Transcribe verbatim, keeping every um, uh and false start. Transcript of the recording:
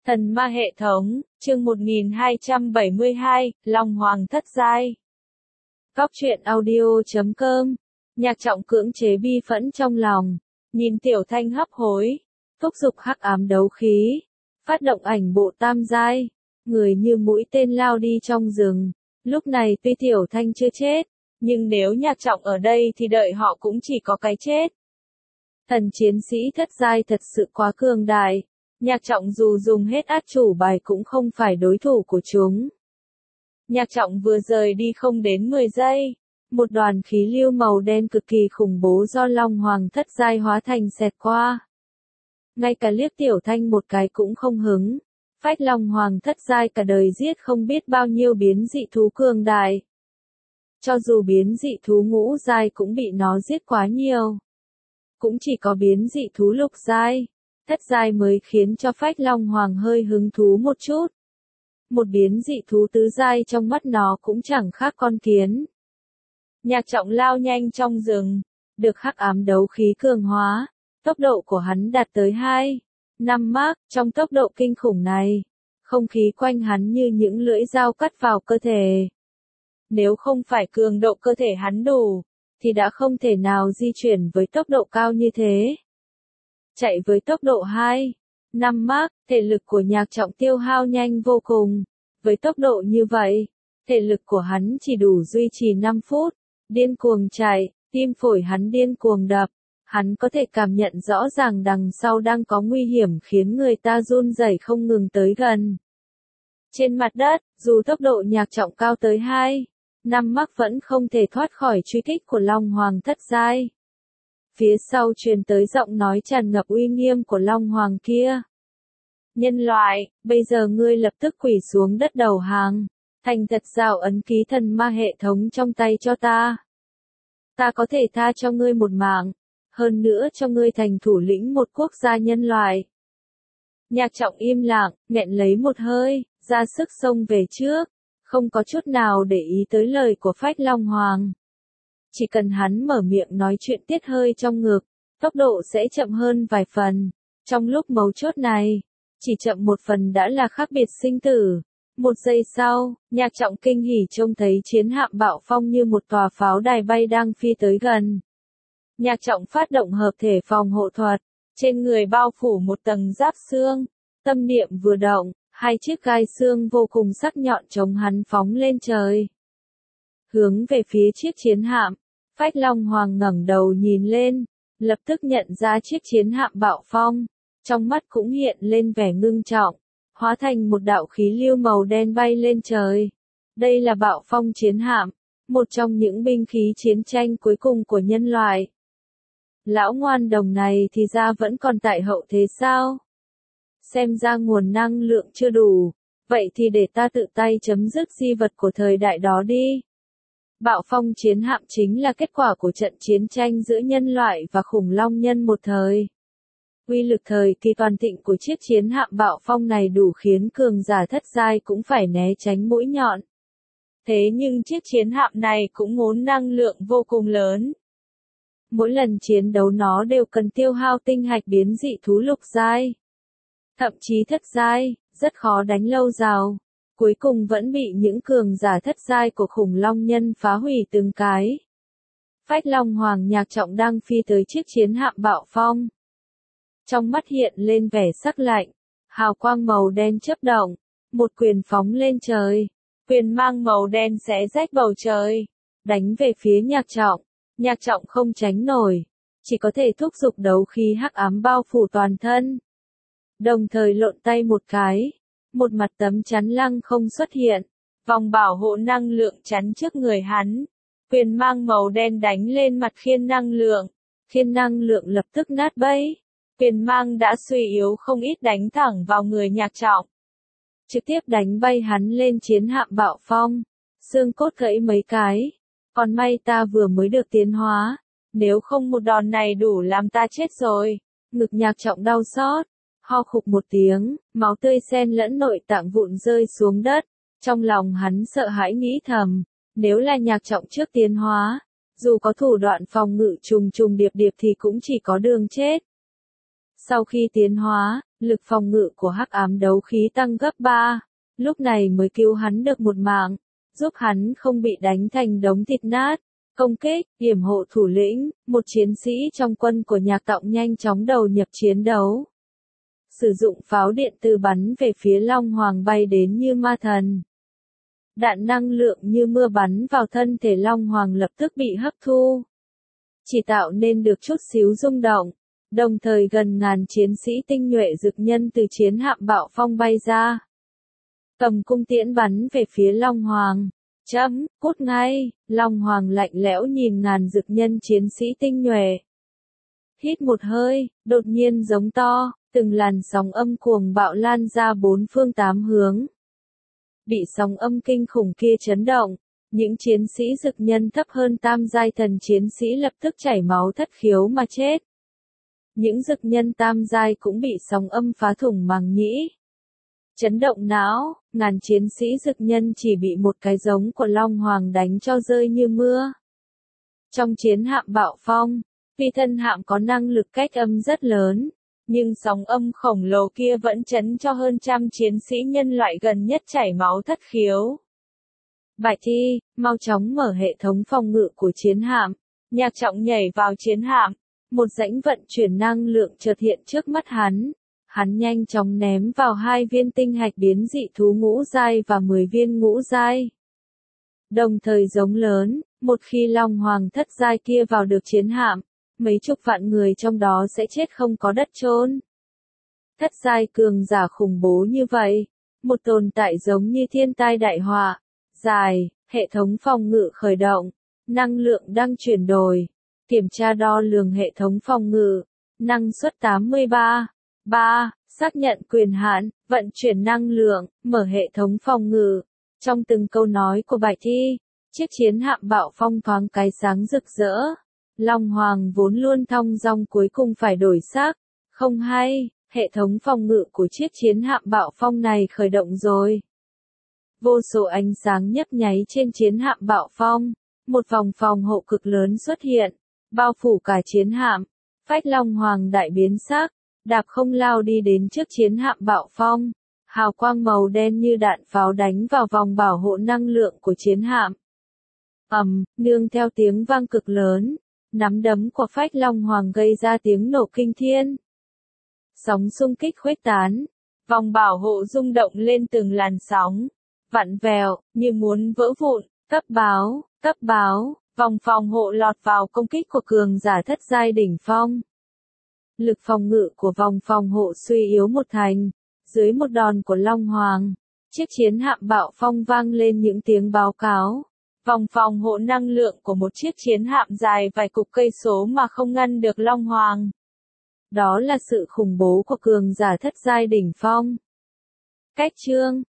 Thần ma hệ thống, chương một nghìn hai trăm bảy mươi hai, Long Hoàng thất giai. Góc truyện audio chấm com. Nhạc Trọng cưỡng chế bi phẫn trong lòng, nhìn Tiểu Thanh hấp hối, thúc giục hắc ám đấu khí, phát động ảnh bộ tam giai, người như mũi tên lao đi trong rừng. Lúc này tuy Tiểu Thanh chưa chết, nhưng nếu Nhạc Trọng ở đây thì đợi họ cũng chỉ có cái chết. Thần chiến sĩ thất giai thật sự quá cường đại. Nhạc Trọng dù dùng hết át chủ bài cũng không phải đối thủ của chúng. Nhạc Trọng vừa rời đi không đến mười giây, một đoàn khí lưu màu đen cực kỳ khủng bố do Long Hoàng thất giai hóa thành xẹt qua. Ngay cả liếc Tiểu Thanh một cái cũng không hứng. Phách Long Hoàng thất giai cả đời giết không biết bao nhiêu biến dị thú cường đại. Cho dù biến dị thú ngũ giai cũng bị nó giết quá nhiều. Cũng chỉ có biến dị thú lục giai, thất giai mới khiến cho Phách Long Hoàng hơi hứng thú một chút. Một biến dị thú tứ giai trong mắt nó cũng chẳng khác con kiến. Nhạc Trọng lao nhanh trong rừng, được hắc ám đấu khí cường hóa, tốc độ của hắn đạt tới hai, năm mach. Trong tốc độ kinh khủng này, không khí quanh hắn như những lưỡi dao cắt vào cơ thể. Nếu không phải cường độ cơ thể hắn đủ, thì đã không thể nào di chuyển với tốc độ cao như thế. Chạy với tốc độ hai, năm mach, thể lực của Nhạc Trọng tiêu hao nhanh vô cùng. Với tốc độ như vậy, thể lực của hắn chỉ đủ duy trì năm phút. Điên cuồng chạy, tim phổi hắn điên cuồng đập. Hắn có thể cảm nhận rõ ràng đằng sau đang có nguy hiểm khiến người ta run rẩy không ngừng tới gần. Trên mặt đất, dù tốc độ Nhạc Trọng cao tới hai, năm mach vẫn không thể thoát khỏi truy kích của Long Hoàng thất giai. Phía sau truyền tới giọng nói tràn ngập uy nghiêm của Long Hoàng kia. Nhân loại, bây giờ ngươi lập tức quỳ xuống đất đầu hàng, thành thật giao ấn ký thần ma hệ thống trong tay cho ta. Ta có thể tha cho ngươi một mạng, hơn nữa cho ngươi thành thủ lĩnh một quốc gia nhân loại. Nhạc Trọng im lặng, nghẹn lấy một hơi, ra sức xông về trước, không có chút nào để ý tới lời của Phách Long Hoàng. Chỉ cần hắn mở miệng nói chuyện tiết hơi trong ngực, tốc độ sẽ chậm hơn vài phần. Trong lúc mấu chốt này, chỉ chậm một phần đã là khác biệt sinh tử. Một giây sau, Nhạc Trọng kinh hỉ trông thấy chiến hạm Bạo Phong như một tòa pháo đài bay đang phi tới gần. Nhạc Trọng phát động hợp thể phòng hộ thuật, trên người bao phủ một tầng giáp xương, tâm niệm vừa động, hai chiếc gai xương vô cùng sắc nhọn chống hắn phóng lên trời. Hướng về phía chiếc chiến hạm, Phách Long Hoàng ngẩng đầu nhìn lên, lập tức nhận ra chiếc chiến hạm Bạo Phong, trong mắt cũng hiện lên vẻ ngưng trọng, hóa thành một đạo khí lưu màu đen bay lên trời. Đây là Bạo Phong chiến hạm, một trong những binh khí chiến tranh cuối cùng của nhân loại. Lão ngoan đồng này thì ra vẫn còn tại hậu thế sao? Xem ra nguồn năng lượng chưa đủ, vậy thì để ta tự tay chấm dứt di vật của thời đại đó đi. Bạo Phong chiến hạm chính là kết quả của trận chiến tranh giữa nhân loại và khủng long nhân một thời. Uy lực thời kỳ toàn thịnh của chiếc chiến hạm Bạo Phong này đủ khiến cường giả thất giai cũng phải né tránh mũi nhọn. Thế nhưng chiếc chiến hạm này cũng ngốn năng lượng vô cùng lớn. Mỗi lần chiến đấu nó đều cần tiêu hao tinh hạch biến dị thú lục giai. Thậm chí thất giai, rất khó đánh lâu dài. Cuối cùng vẫn bị những cường giả thất giai của khủng long nhân phá hủy từng cái. Phách Long Hoàng Nhạc Trọng đang phi tới chiếc chiến hạm Bạo Phong. Trong mắt hiện lên vẻ sắc lạnh, hào quang màu đen chớp động, một quyền phóng lên trời, quyền mang màu đen xé rách bầu trời, đánh về phía Nhạc Trọng. Nhạc Trọng không tránh nổi, chỉ có thể thúc giục đấu khí hắc ám bao phủ toàn thân. Đồng thời lộn tay một cái, một mặt tấm chắn lăng không xuất hiện, vòng bảo hộ năng lượng chắn trước người hắn. Quyền mang màu đen đánh lên mặt khiên năng lượng, khiên năng lượng lập tức nát bấy. Quyền mang đã suy yếu không ít đánh thẳng vào người Nhạc Trọng. Trực tiếp đánh bay hắn lên chiến hạm Bạo Phong, xương cốt gãy mấy cái. Còn may ta vừa mới được tiến hóa, nếu không một đòn này đủ làm ta chết rồi. Ngực Nhạc Trọng đau xót, ho khục một tiếng, máu tươi xen lẫn nội tạng vụn rơi xuống đất. Trong lòng hắn sợ hãi nghĩ thầm, nếu là Nhạc Trọng trước tiến hóa, dù có thủ đoạn phòng ngự trùng trùng điệp điệp thì cũng chỉ có đường chết. Sau khi tiến hóa, lực phòng ngự của hắc ám đấu khí tăng gấp ba, lúc này mới cứu hắn được một mạng, giúp hắn không bị đánh thành đống thịt nát. Công kích, yểm hộ thủ lĩnh, một chiến sĩ trong quân của Nhạc Tọng nhanh chóng đầu nhập chiến đấu. Sử dụng pháo điện từ bắn về phía Long Hoàng bay đến như ma thần. Đạn năng lượng như mưa bắn vào thân thể Long Hoàng lập tức bị hấp thu. Chỉ tạo nên được chút xíu rung động, đồng thời gần ngàn chiến sĩ tinh nhuệ dực nhân từ chiến hạm Bạo Phong bay ra. Cầm cung tiễn bắn về phía Long Hoàng. Chấm, cút ngay, Long Hoàng lạnh lẽo nhìn ngàn dực nhân chiến sĩ tinh nhuệ. Hít một hơi, đột nhiên giống to, từng làn sóng âm cuồng bạo lan ra bốn phương tám hướng. Bị sóng âm kinh khủng kia chấn động, những chiến sĩ dực nhân thấp hơn tam giai thần chiến sĩ lập tức chảy máu thất khiếu mà chết. Những dực nhân tam giai cũng bị sóng âm phá thủng màng nhĩ. Chấn động não, ngàn chiến sĩ dực nhân chỉ bị một cái giống của Long Hoàng đánh cho rơi như mưa. Trong chiến hạm Bạo Phong, vì thân hạm có năng lực cách âm rất lớn, nhưng sóng âm khổng lồ kia vẫn chấn cho hơn trăm chiến sĩ nhân loại gần nhất chảy máu thất khiếu. Bạch Thi, mau chóng mở hệ thống phòng ngự của chiến hạm. Nhạc Trọng nhảy vào chiến hạm, một rãnh vận chuyển năng lượng chợt hiện trước mắt hắn. Hắn nhanh chóng ném vào hai viên tinh hạch biến dị thú ngũ giai và mười viên ngũ giai. Đồng thời giống lớn, một khi Long Hoàng thất giai kia vào được chiến hạm, mấy chục vạn người trong đó sẽ chết không có đất chôn. Thất giai cường giả khủng bố như vậy, một tồn tại giống như thiên tai đại họa. Dài, hệ thống phòng ngự khởi động, năng lượng đang chuyển đổi, kiểm tra đo lường hệ thống phòng ngự, năng suất tám mươi ba. ba. Xác nhận quyền hạn, vận chuyển năng lượng, mở hệ thống phòng ngự. Trong từng câu nói của Bạch Thi, chiếc chiến hạm Bạo Phong thoáng cái sáng rực rỡ. Long Hoàng vốn luôn thong dong cuối cùng phải đổi xác. Không hay, hệ thống phòng ngự của chiếc chiến hạm Bạo Phong này khởi động rồi. Vô số ánh sáng nhấp nháy trên chiến hạm Bạo Phong. Một vòng phòng hộ cực lớn xuất hiện, bao phủ cả chiến hạm. Phách Long Hoàng đại biến sắc, đạp không lao đi đến trước chiến hạm Bạo Phong. Hào quang màu đen như đạn pháo đánh vào vòng bảo hộ năng lượng của chiến hạm. Ầm, nương theo tiếng vang cực lớn, nắm đấm của Phách Long Hoàng gây ra tiếng nổ kinh thiên. Sóng xung kích khuếch tán, vòng bảo hộ rung động lên từng làn sóng, vặn vẹo, như muốn vỡ vụn. Cấp báo, cấp báo, vòng phòng hộ lọt vào công kích của cường giả thất giai đỉnh phong. Lực phòng ngự của vòng phòng hộ suy yếu một thành, dưới một đòn của Long Hoàng, chiếc chiến hạm Bạo Phong vang lên những tiếng báo cáo. Vòng phòng hộ năng lượng của một chiếc chiến hạm dài vài chục cây số mà không ngăn được Long Hoàng. Đó là sự khủng bố của cường giả thất giai đỉnh phong. Cách chương